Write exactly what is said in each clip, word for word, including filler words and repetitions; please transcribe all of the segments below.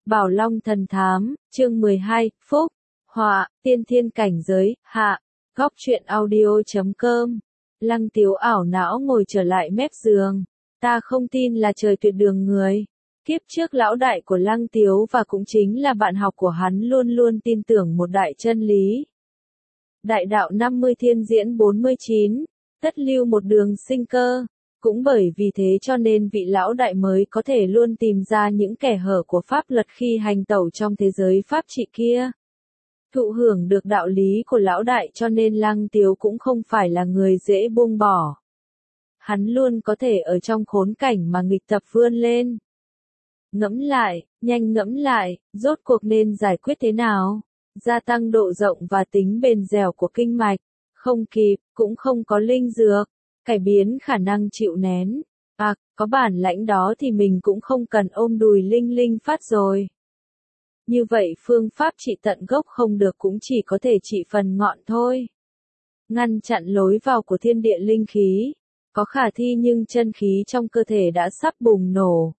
Bảo Long thần thám, chương mười hai, Phúc, Họa, Tiên thiên cảnh giới, hạ, góc truyện audio.com. Lăng Tiếu ảo não ngồi trở lại mép giường. Ta không tin là trời tuyệt đường người. Kiếp trước lão đại của Lăng Tiếu và cũng chính là bạn học của hắn luôn luôn tin tưởng một đại chân lý. Đại đạo năm mươi thiên diễn bốn mươi chín, tất lưu một đường sinh cơ. Cũng bởi vì thế cho nên vị lão đại mới có thể luôn tìm ra những kẻ hở của pháp luật khi hành tẩu trong thế giới pháp trị kia. Thụ hưởng được đạo lý của lão đại cho nên Lăng Tiếu cũng không phải là người dễ buông bỏ. Hắn luôn có thể ở trong khốn cảnh mà nghịch tập vươn lên. Ngẫm lại, nhanh ngẫm lại, rốt cuộc nên giải quyết thế nào? Gia tăng độ rộng và tính bền dẻo của kinh mạch, không kịp, cũng không có linh dược. Cải biến khả năng chịu nén. À, có bản lãnh đó thì mình cũng không cần ôm đùi linh linh phát rồi. Như vậy phương pháp trị tận gốc không được cũng chỉ có thể trị phần ngọn thôi. Ngăn chặn lối vào của thiên địa linh khí. Có khả thi nhưng chân khí trong cơ thể đã sắp bùng nổ.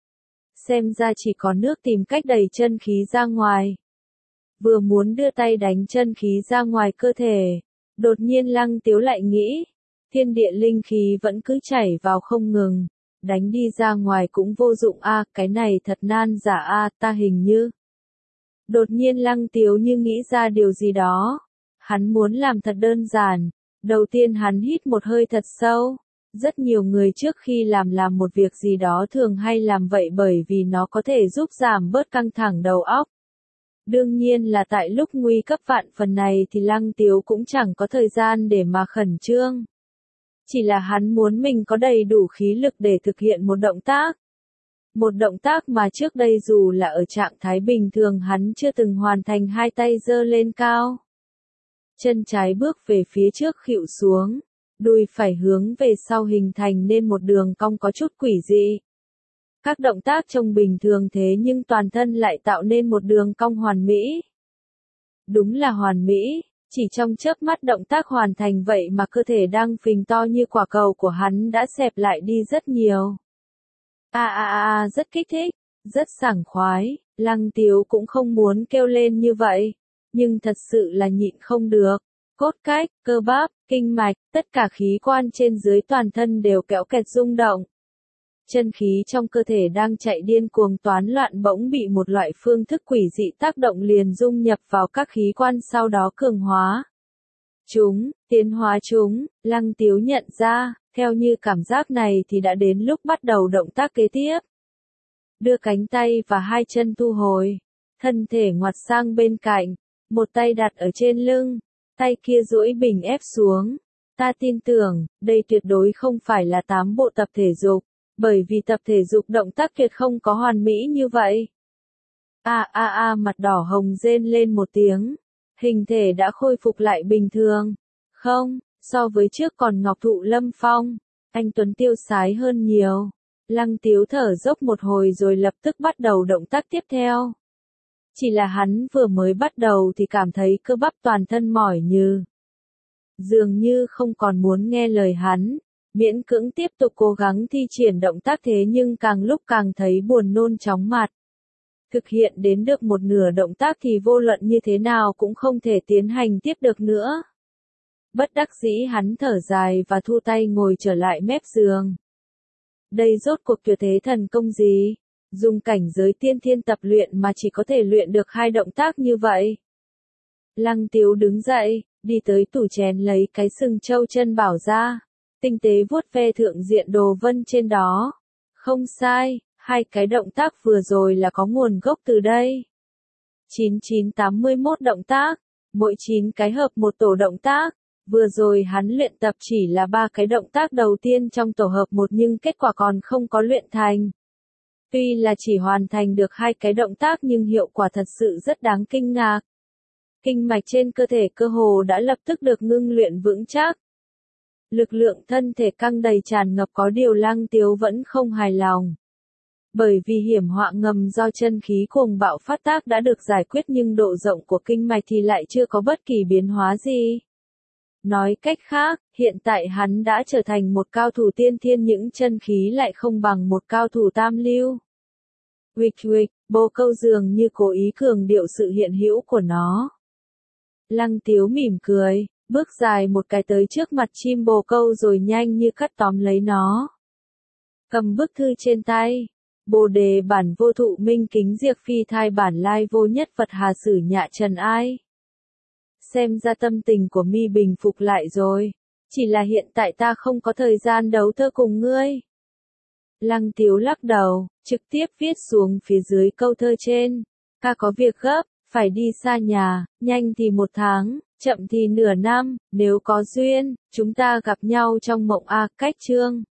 Xem ra chỉ có nước tìm cách đẩy chân khí ra ngoài. Vừa muốn đưa tay đánh chân khí ra ngoài cơ thể. Đột nhiên Lăng Tiếu lại nghĩ. Thiên địa linh khí vẫn cứ chảy vào không ngừng, đánh đi ra ngoài cũng vô dụng a, à, cái này thật nan giả a, à, ta hình như. Đột nhiên Lăng Tiếu như nghĩ ra điều gì đó, hắn muốn làm thật đơn giản, đầu tiên hắn hít một hơi thật sâu, rất nhiều người trước khi làm làm một việc gì đó thường hay làm vậy bởi vì nó có thể giúp giảm bớt căng thẳng đầu óc. Đương nhiên là tại lúc nguy cấp vạn phần này thì Lăng Tiếu cũng chẳng có thời gian để mà khẩn trương. Chỉ là hắn muốn mình có đầy đủ khí lực để thực hiện một động tác. Một động tác mà trước đây dù là ở trạng thái bình thường hắn chưa từng hoàn thành, hai tay giơ lên cao. Chân trái bước về phía trước khuỵu xuống, đùi phải hướng về sau hình thành nên một đường cong có chút quỷ dị. Các động tác trông bình thường thế nhưng toàn thân lại tạo nên một đường cong hoàn mỹ. Đúng là hoàn mỹ. Chỉ trong chớp mắt động tác hoàn thành vậy mà cơ thể đang phình to như quả cầu của hắn đã xẹp lại đi rất nhiều. A a a rất kích thích, rất sảng khoái, Lăng Tiếu cũng không muốn kêu lên như vậy, nhưng thật sự là nhịn không được. Cốt cách, cơ bắp, kinh mạch, tất cả khí quan trên dưới toàn thân đều kéo kẹt rung động. Chân khí trong cơ thể đang chạy điên cuồng toán loạn bỗng bị một loại phương thức quỷ dị tác động liền dung nhập vào các khí quan sau đó cường hóa. Chúng, tiến hóa chúng, Lăng Tiếu nhận ra, theo như cảm giác này thì đã đến lúc bắt đầu động tác kế tiếp. Đưa cánh tay và hai chân thu hồi, thân thể ngoặt sang bên cạnh, một tay đặt ở trên lưng, tay kia duỗi bình ép xuống. Ta tin tưởng, đây tuyệt đối không phải là tám bộ tập thể dục. Bởi vì tập thể dục động tác tuyệt không có hoàn mỹ như vậy. A a a mặt đỏ hồng rên lên một tiếng. Hình thể đã khôi phục lại bình thường. Không, so với trước còn ngọc thụ lâm phong. Anh Tuấn tiêu sái hơn nhiều. Lăng Tiếu thở dốc một hồi rồi lập tức bắt đầu động tác tiếp theo. Chỉ là hắn vừa mới bắt đầu thì cảm thấy cơ bắp toàn thân mỏi như. Dường như không còn muốn nghe lời hắn. Miễn cưỡng tiếp tục cố gắng thi triển động tác thế nhưng càng lúc càng thấy buồn nôn chóng mặt. Thực hiện đến được một nửa động tác thì vô luận như thế nào cũng không thể tiến hành tiếp được nữa. Bất đắc dĩ hắn thở dài và thu tay ngồi trở lại mép giường. Đây rốt cuộc tuyệt thế thần công gì? Dùng cảnh giới tiên thiên tập luyện mà chỉ có thể luyện được hai động tác như vậy. Lăng Tiếu đứng dậy, đi tới tủ chén lấy cái sừng trâu chân bảo ra. Tinh tế vuốt ve thượng diện đồ vân trên đó. Không sai, hai cái động tác vừa rồi là có nguồn gốc từ đây. chín chín tám mươi mốt động tác, mỗi chín cái hợp một tổ động tác. Vừa rồi hắn luyện tập chỉ là ba cái động tác đầu tiên trong tổ hợp một nhưng kết quả còn không có luyện thành. Tuy là chỉ hoàn thành được hai cái động tác nhưng hiệu quả thật sự rất đáng kinh ngạc. Kinh mạch trên cơ thể cơ hồ đã lập tức được ngưng luyện vững chắc. Lực lượng thân thể căng đầy tràn ngập có điều Lăng Tiếu vẫn không hài lòng. Bởi vì hiểm họa ngầm do chân khí cuồng bạo phát tác đã được giải quyết nhưng độ rộng của kinh mạch thì lại chưa có bất kỳ biến hóa gì. Nói cách khác, hiện tại hắn đã trở thành một cao thủ tiên thiên những chân khí lại không bằng một cao thủ tam lưu. Huỵch huỵch, Bồ câu dường như cố ý cường điệu sự hiện hữu của nó. Lăng Tiếu mỉm cười, bước dài một cái tới trước mặt chim bồ câu rồi nhanh như cắt tóm lấy nó. Cầm bức thư trên tay. Bồ đề bản vô thụ minh kính diệt phi thai bản lai vô nhất Phật hà sử nhạ trần ai. Xem ra tâm tình của mi bình phục lại rồi. Chỉ là hiện tại ta không có thời gian đấu thơ cùng ngươi. Lăng Tiếu lắc đầu, trực tiếp viết xuống phía dưới câu thơ trên. Ta có việc gấp, phải đi xa nhà, nhanh thì một tháng, chậm thì nửa năm, nếu có duyên, chúng ta gặp nhau trong mộng A. Cách chương.